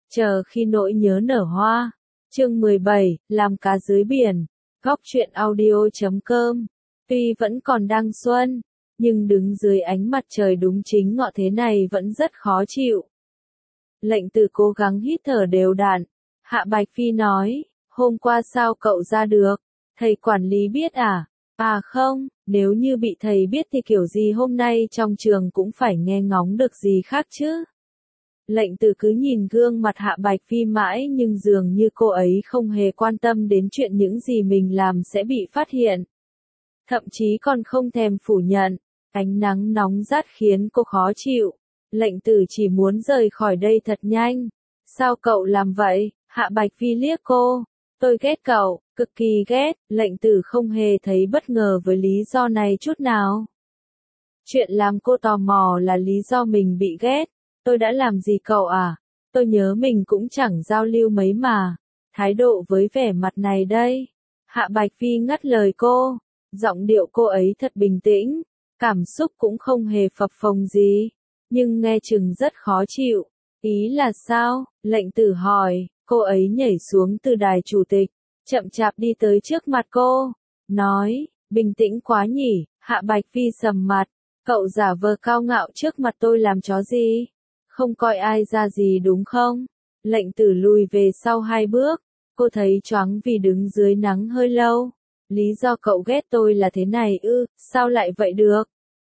Chờ khi nỗi nhớ nở hoa. Chương 17, làm cá dưới biển. Góc truyện audio.com. Tuy vẫn còn đang xuân, nhưng đứng dưới ánh mặt trời đúng chính ngọ thế này vẫn rất khó chịu. Lệnh Tử cố gắng hít thở đều đặn. Hạ Bạch Phi nói, hôm qua sao cậu ra được? Thầy quản lý biết à? À không, nếu như bị thầy biết thì kiểu gì hôm nay trong trường cũng phải nghe ngóng được gì khác chứ. Lệnh Tử cứ nhìn gương mặt Hạ Bạch Phi mãi nhưng dường như cô ấy không hề quan tâm đến chuyện những gì mình làm sẽ bị phát hiện. Thậm chí còn không thèm phủ nhận, ánh nắng nóng rát khiến cô khó chịu. Lệnh Tử chỉ muốn rời khỏi đây thật nhanh. Sao cậu làm vậy? Hạ Bạch Phi liếc cô. Tôi ghét cậu, cực kỳ ghét. Lệnh Tử không hề thấy bất ngờ với lý do này chút nào. Chuyện làm cô tò mò là lý do mình bị ghét. Tôi đã làm gì cậu à? Tôi nhớ mình cũng chẳng giao lưu mấy mà. Thái độ với vẻ mặt này đây. Hạ Bạch Phi ngắt lời cô. Giọng điệu cô ấy thật bình tĩnh. Cảm xúc cũng không hề phập phồng gì. Nhưng nghe chừng rất khó chịu. Ý là sao? Lệnh Tử hỏi. Cô ấy nhảy xuống từ đài chủ tịch. Chậm chạp đi tới trước mặt cô. Nói, bình tĩnh quá nhỉ. Hạ Bạch Phi sầm mặt. Cậu giả vờ cao ngạo trước mặt tôi làm chó gì? Không coi ai ra gì đúng không? Lệnh Tử lùi về sau 2 bước. Cô thấy choáng vì đứng dưới nắng hơi lâu. Lý do cậu ghét tôi là thế này ư, sao lại vậy được?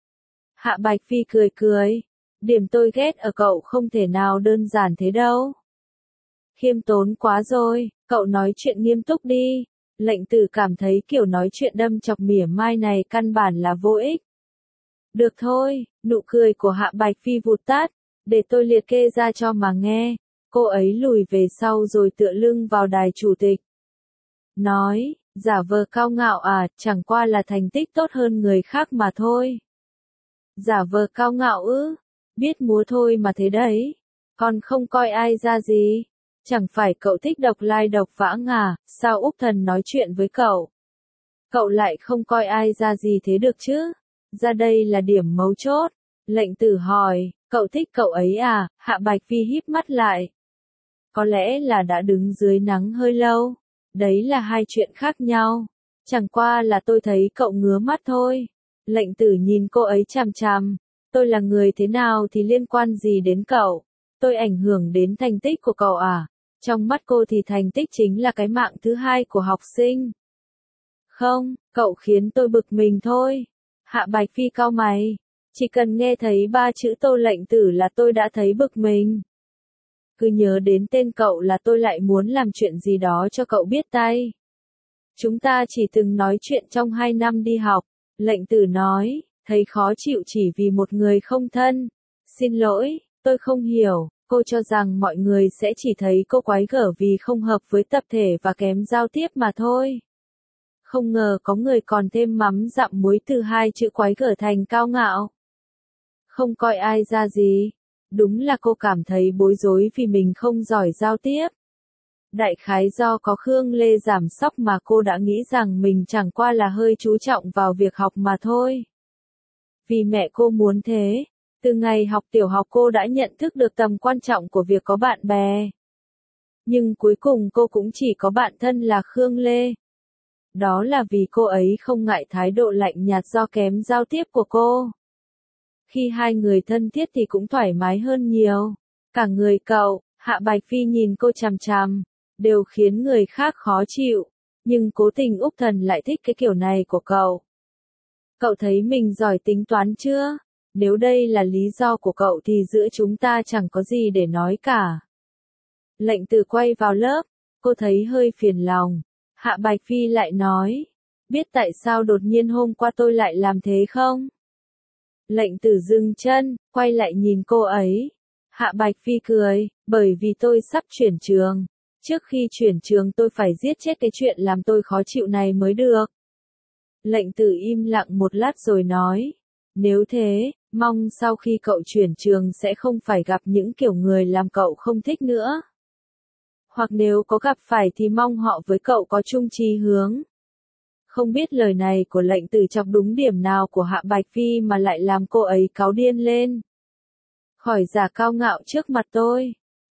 Hạ Bạch Phi cười cười. Điểm tôi ghét ở cậu không thể nào đơn giản thế đâu. Khiêm tốn quá rồi, cậu nói chuyện nghiêm túc đi. Lệnh Tử cảm thấy kiểu nói chuyện đâm chọc mỉa mai này căn bản là vô ích. Được thôi, nụ cười của Hạ Bạch Phi vụt tắt. Để tôi liệt kê ra cho mà nghe. Cô ấy lùi về sau rồi tựa lưng vào đài chủ tịch. Nói, giả vờ cao ngạo à, chẳng qua là thành tích tốt hơn người khác mà thôi. Giả vờ cao ngạo ư? Biết múa thôi mà thế đấy. Còn không coi ai ra gì. Chẳng phải cậu thích độc lai độc vãng à, sao Úc Thần nói chuyện với cậu? Cậu lại không coi ai ra gì thế được chứ? Ra đây là điểm mấu chốt. Lệnh Tử hỏi, cậu thích cậu ấy à? Hạ Bạch Phi híp mắt lại. Có lẽ là đã đứng dưới nắng hơi lâu. Đấy là hai chuyện khác nhau. Chẳng qua là tôi thấy cậu ngứa mắt thôi. Lệnh Tử nhìn cô ấy chằm chằm. Tôi là người thế nào thì liên quan gì đến cậu? Tôi ảnh hưởng đến thành tích của cậu à? Trong mắt cô thì thành tích chính là cái mạng thứ hai của học sinh. Không, cậu khiến tôi bực mình thôi. Hạ Bạch Phi cau mày. Chỉ cần nghe thấy 3 chữ Tô Lệnh Tử là tôi đã thấy bực mình. Cứ nhớ đến tên cậu là tôi lại muốn làm chuyện gì đó cho cậu biết tay. Chúng ta chỉ từng nói chuyện trong 2 năm đi học. Lệnh Tử nói, thấy khó chịu chỉ vì một người không thân. Xin lỗi, tôi không hiểu. Cô cho rằng mọi người sẽ chỉ thấy cô quái gở vì không hợp với tập thể và kém giao tiếp mà thôi. Không ngờ có người còn thêm mắm dặm muối từ 2 chữ quái gở thành cao ngạo. Không coi ai ra gì. Đúng là cô cảm thấy bối rối vì mình không giỏi giao tiếp. Đại khái do có Khương Lê giảm sóc mà cô đã nghĩ rằng mình chẳng qua là hơi chú trọng vào việc học mà thôi. Vì mẹ cô muốn thế. Từ ngày học tiểu học cô đã nhận thức được tầm quan trọng của việc có bạn bè. Nhưng cuối cùng cô cũng chỉ có bạn thân là Khương Lê. Đó là vì cô ấy không ngại thái độ lạnh nhạt do kém giao tiếp của cô. Khi hai người thân thiết thì cũng thoải mái hơn nhiều. Cả người cậu, Hạ Bạch Phi nhìn cô chằm chằm, đều khiến người khác khó chịu. Nhưng cố tình Úc Thần lại thích cái kiểu này của cậu. Cậu thấy mình giỏi tính toán chưa? Nếu đây là lý do của cậu thì giữa chúng ta chẳng có gì để nói cả. Lệnh Tử quay vào lớp, cô thấy hơi phiền lòng. Hạ Bạch Phi lại nói, biết tại sao đột nhiên hôm qua tôi lại làm thế không? Lệnh Tử dừng chân, quay lại nhìn cô ấy. Hạ Bạch Phi cười, bởi vì tôi sắp chuyển trường. Trước khi chuyển trường tôi phải giết chết cái chuyện làm tôi khó chịu này mới được. Lệnh Tử im lặng một lát rồi nói, nếu thế, mong sau khi cậu chuyển trường sẽ không phải gặp những kiểu người làm cậu không thích nữa. Hoặc nếu có gặp phải thì mong họ với cậu có chung chí hướng. Không biết lời này của Lệnh Tử chọc đúng điểm nào của Hạ Bạch Phi mà lại làm cô ấy cáu điên lên. Khỏi giả cao ngạo trước mặt tôi.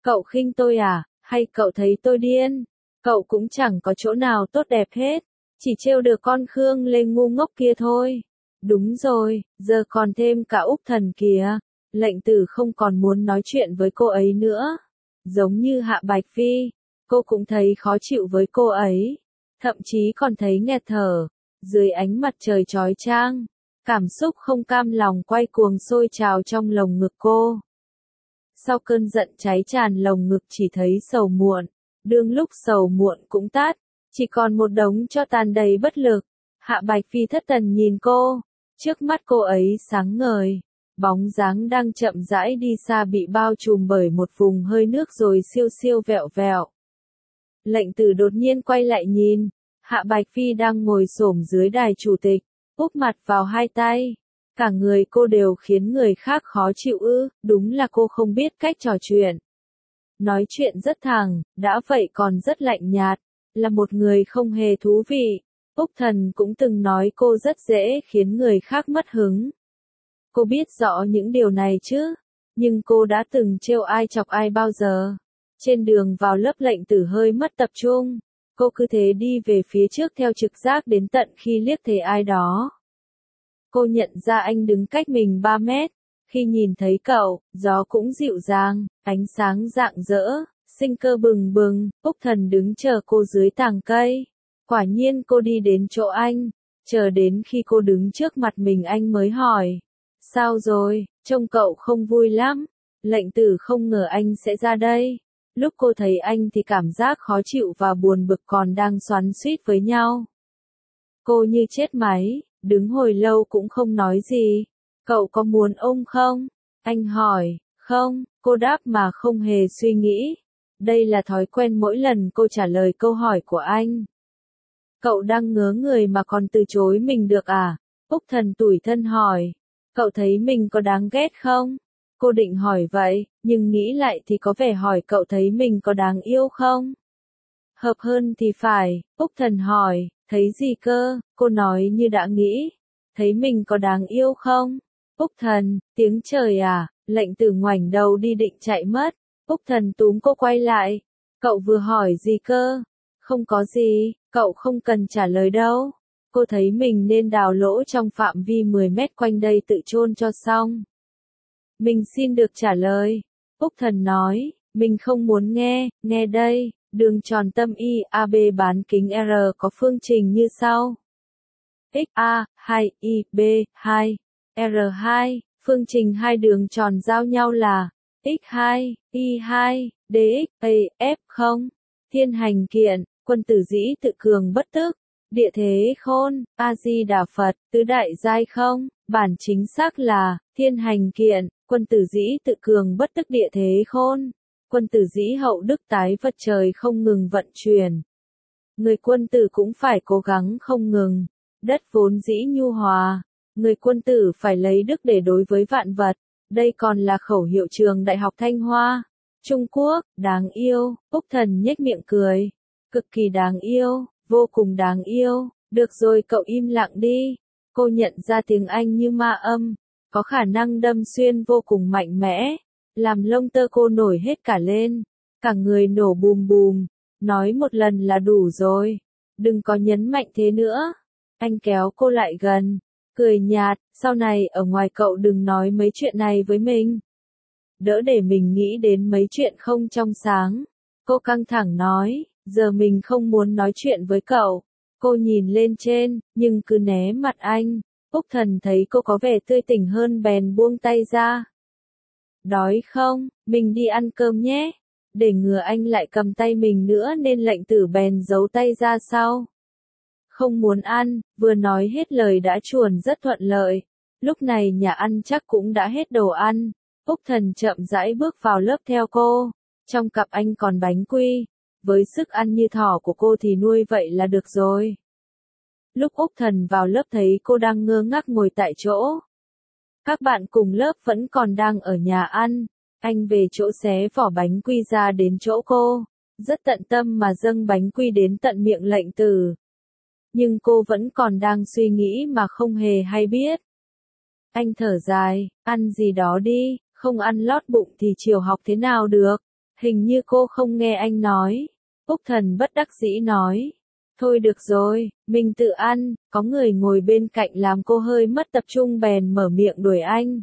Cậu khinh tôi à, hay cậu thấy tôi điên? Cậu cũng chẳng có chỗ nào tốt đẹp hết, chỉ trêu được con Khương Lê ngu ngốc kia thôi. Đúng rồi, giờ còn thêm cả Úc Thần kìa. Lệnh Tử không còn muốn nói chuyện với cô ấy nữa. Giống như Hạ Bạch Phi, cô cũng thấy khó chịu với cô ấy. Thậm chí còn thấy nghẹt thở. Dưới ánh mặt trời chói chang, cảm xúc không cam lòng quay cuồng sôi trào trong lồng ngực cô. Sau cơn giận cháy tràn lồng ngực chỉ thấy sầu muộn. Đương lúc sầu muộn cũng tát, chỉ còn một đống cho tàn đầy bất lực. Hạ Bạch Phi thất thần nhìn cô, trước mắt cô ấy sáng ngời, bóng dáng đang chậm rãi đi xa bị bao trùm bởi một vùng hơi nước rồi siêu siêu vẹo vẹo. Lệnh Tử đột nhiên quay lại nhìn, Hạ Bạch Phi đang ngồi xổm dưới đài chủ tịch, úp mặt vào hai tay. Cả người cô đều khiến người khác khó chịu ư, đúng là cô không biết cách trò chuyện. Nói chuyện rất thẳng, đã vậy còn rất lạnh nhạt, là một người không hề thú vị. Úc Thần cũng từng nói cô rất dễ khiến người khác mất hứng. Cô biết rõ những điều này chứ, nhưng cô đã từng trêu ai chọc ai bao giờ. Trên đường vào lớp Lệnh Tử hơi mất tập trung, cô cứ thế đi về phía trước theo trực giác đến tận khi liếc thấy ai đó. Cô nhận ra anh đứng cách mình 3 mét. Khi nhìn thấy cậu, gió cũng dịu dàng, ánh sáng rạng rỡ, sinh cơ bừng bừng, Úc Thần đứng chờ cô dưới tàng cây. Quả nhiên cô đi đến chỗ anh, chờ đến khi cô đứng trước mặt mình anh mới hỏi. Sao rồi, trông cậu không vui lắm. Lệnh Tử không ngờ anh sẽ ra đây. Lúc cô thấy anh thì cảm giác khó chịu và buồn bực còn đang xoắn xuýt với nhau. Cô như chết máy, đứng hồi lâu cũng không nói gì. Cậu có muốn ôm không? Anh hỏi. Không, cô đáp mà không hề suy nghĩ. Đây là thói quen mỗi lần cô trả lời câu hỏi của anh. Cậu đang ngớ người mà còn từ chối mình được à? Úc Thần tủi thân hỏi. Cậu thấy mình có đáng ghét không? Cô định hỏi vậy, nhưng nghĩ lại thì có vẻ hỏi cậu thấy mình có đáng yêu không? Hợp hơn thì phải, Úc Thần hỏi, thấy gì cơ? Cô nói như đã nghĩ. Thấy mình có đáng yêu không? Úc Thần, tiếng trời à? Lệnh Tử ngoảnh đầu đi định chạy mất. Úc Thần túm cô quay lại. Cậu vừa hỏi gì cơ? Không có gì, cậu không cần trả lời đâu. Cô thấy mình nên đào lỗ trong phạm vi 10 mét quanh đây tự chôn cho xong. Mình xin được trả lời. Úc Thần nói, mình không muốn nghe, nghe đây. Đường tròn tâm I, AB bán kính R có phương trình như sau. X A, 2, I, B, 2, R 2, phương trình hai đường tròn giao nhau là X2, Y2, DX, A, F 0. Thiên hành kiện, quân tử dĩ tự cường bất tức, địa thế khôn, A-di-đà Phật, tứ đại giai không, bản chính xác là, thiên hành kiện, quân tử dĩ tự cường bất tức địa thế khôn, quân tử dĩ hậu đức tái vật trời không ngừng vận chuyển. Người quân tử cũng phải cố gắng không ngừng, đất vốn dĩ nhu hòa, người quân tử phải lấy đức để đối với vạn vật, đây còn là khẩu hiệu trường Đại học Thanh Hoa. Trung Quốc, đáng yêu, Úc Thần nhếch miệng cười. Cực kỳ đáng yêu, vô cùng đáng yêu, được rồi cậu im lặng đi. Cô nhận ra tiếng Anh như ma âm, có khả năng đâm xuyên vô cùng mạnh mẽ, làm lông tơ cô nổi hết cả lên, cả người nổ bùm bùm, nói một lần là đủ rồi, đừng có nhấn mạnh thế nữa. Anh kéo cô lại gần, cười nhạt, sau này ở ngoài cậu đừng nói mấy chuyện này với mình. Đỡ để mình nghĩ đến mấy chuyện không trong sáng. Cô căng thẳng nói, giờ mình không muốn nói chuyện với cậu. Cô nhìn lên trên, nhưng cứ né mặt anh. Úc Thần thấy cô có vẻ tươi tỉnh hơn bèn buông tay ra. Đói không, mình đi ăn cơm nhé. Để ngừa anh lại cầm tay mình nữa nên Lệnh Tử bèn giấu tay ra sau. Không muốn ăn, vừa nói hết lời đã chuồn rất thuận lợi. Lúc này nhà ăn chắc cũng đã hết đồ ăn. Úc Thần chậm rãi bước vào lớp theo cô. Trong cặp anh còn bánh quy. Với sức ăn như thỏ của cô thì nuôi vậy là được rồi. Lúc Úc Thần vào lớp thấy cô đang ngơ ngác ngồi tại chỗ. Các bạn cùng lớp vẫn còn đang ở nhà ăn. Anh về chỗ xé vỏ bánh quy ra đến chỗ cô. Rất tận tâm mà dâng bánh quy đến tận miệng Lệnh Tử. Nhưng cô vẫn còn đang suy nghĩ mà không hề hay biết. Anh thở dài, ăn gì đó đi, không ăn lót bụng thì chiều học thế nào được. Hình như cô không nghe anh nói. Úc Thần bất đắc dĩ nói. Thôi được rồi, mình tự ăn, có người ngồi bên cạnh làm cô hơi mất tập trung bèn mở miệng đuổi anh.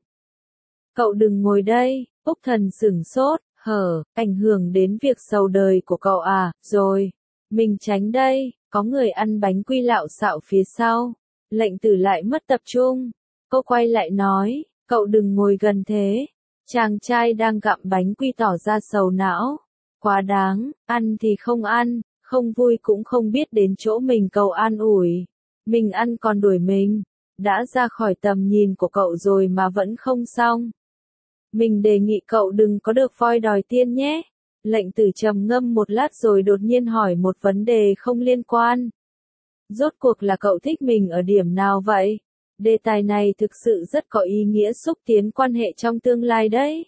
Cậu đừng ngồi đây, Úc Thần sửng sốt, ảnh hưởng đến việc sầu đời của cậu à, rồi. Mình tránh đây, có người ăn bánh quy lạo xạo phía sau. Lệnh Tử lại mất tập trung. Cô quay lại nói, cậu đừng ngồi gần thế. Chàng trai đang gặm bánh quy tỏ ra sầu não. Quá đáng, ăn thì không ăn, không vui cũng không biết đến chỗ mình cầu an ủi. Mình ăn còn đuổi mình. Đã ra khỏi tầm nhìn của cậu rồi mà vẫn không xong. Mình đề nghị cậu đừng có được voi đòi tiên nhé. Lệnh Tử trầm ngâm một lát rồi đột nhiên hỏi một vấn đề không liên quan. Rốt cuộc là cậu thích mình ở điểm nào vậy? Đề tài này thực sự rất có ý nghĩa xúc tiến quan hệ trong tương lai đấy.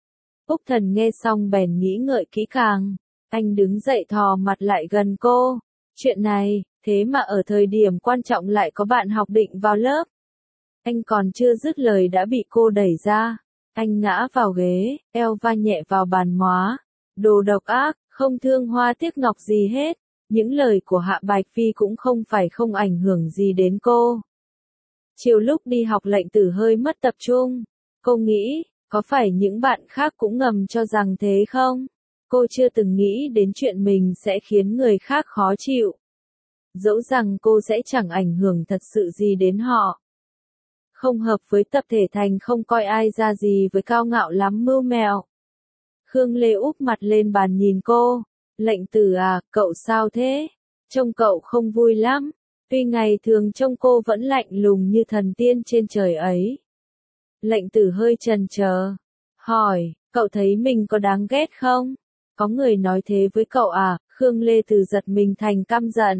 Úc Thần nghe xong bèn nghĩ ngợi kỹ càng. Anh đứng dậy thò mặt lại gần cô. Chuyện này, thế mà ở thời điểm quan trọng lại có bạn học định vào lớp. Anh còn chưa dứt lời đã bị cô đẩy ra. Anh ngã vào ghế, eo va nhẹ vào bàn móa. Đồ độc ác, không thương hoa tiếc ngọc gì hết. Những lời của Hạ Bạch Phi cũng không phải không ảnh hưởng gì đến cô. Chiều lúc đi học Lệnh Tử hơi mất tập trung. Cô nghĩ, có phải những bạn khác cũng ngầm cho rằng thế không? Cô chưa từng nghĩ đến chuyện mình sẽ khiến người khác khó chịu. Dẫu rằng cô sẽ chẳng ảnh hưởng thật sự gì đến họ. Không hợp với tập thể thành không coi ai ra gì với cao ngạo lắm mưu mẹo. Khương Lê úp mặt lên bàn nhìn cô. Lệnh Tử à, cậu sao thế? Trông cậu không vui lắm. Tuy ngày thường trông cô vẫn lạnh lùng như thần tiên trên trời ấy. Lệnh Tử hơi chần chờ. Hỏi, cậu thấy mình có đáng ghét không? Có người nói thế với cậu à? Khương Lê Từ giật mình thành căm giận.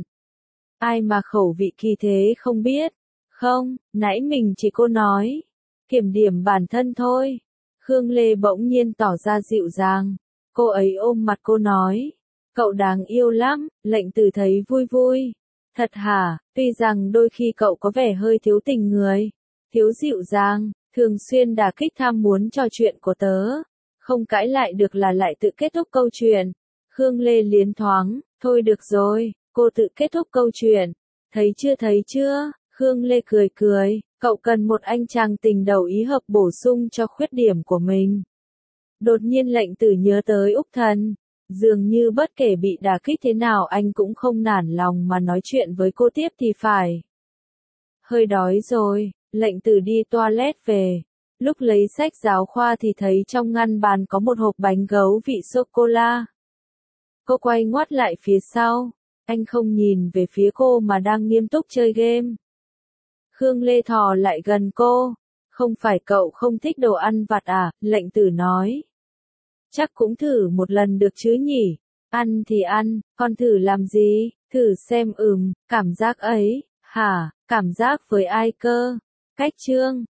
Ai mà khẩu vị kỳ thế không biết. Không, nãy mình chỉ cô nói. Kiểm điểm bản thân thôi. Khương Lê bỗng nhiên tỏ ra dịu dàng. Cô ấy ôm mặt cô nói. Cậu đáng yêu lắm, Lệnh Tử thấy vui vui. Thật hả, tuy rằng đôi khi cậu có vẻ hơi thiếu tình người. Thiếu dịu dàng, thường xuyên đả kích tham muốn trò chuyện của tớ. Không cãi lại được là lại tự kết thúc câu chuyện. Khương Lê liến thoáng, thôi được rồi, cô tự kết thúc câu chuyện. Thấy chưa, Khương Lê cười cười, cậu cần một anh chàng tình đầu ý hợp bổ sung cho khuyết điểm của mình. Đột nhiên Lệnh Tử nhớ tới Úc Thần. Dường như bất kể bị đả kích thế nào anh cũng không nản lòng mà nói chuyện với cô tiếp thì phải. Hơi đói rồi, Lệnh Tử đi toilet về. Lúc lấy sách giáo khoa thì thấy trong ngăn bàn có một hộp bánh gấu vị sô-cô-la. Cô quay ngoắt lại phía sau. Anh không nhìn về phía cô mà đang nghiêm túc chơi game. Khương Lê thò lại gần cô. Không phải cậu không thích đồ ăn vặt à? Lệnh Tử nói. Chắc cũng thử một lần được chứ nhỉ? Ăn thì ăn, còn thử làm gì? Thử xem cảm giác ấy, hả? Cảm giác với ai cơ? Cách chương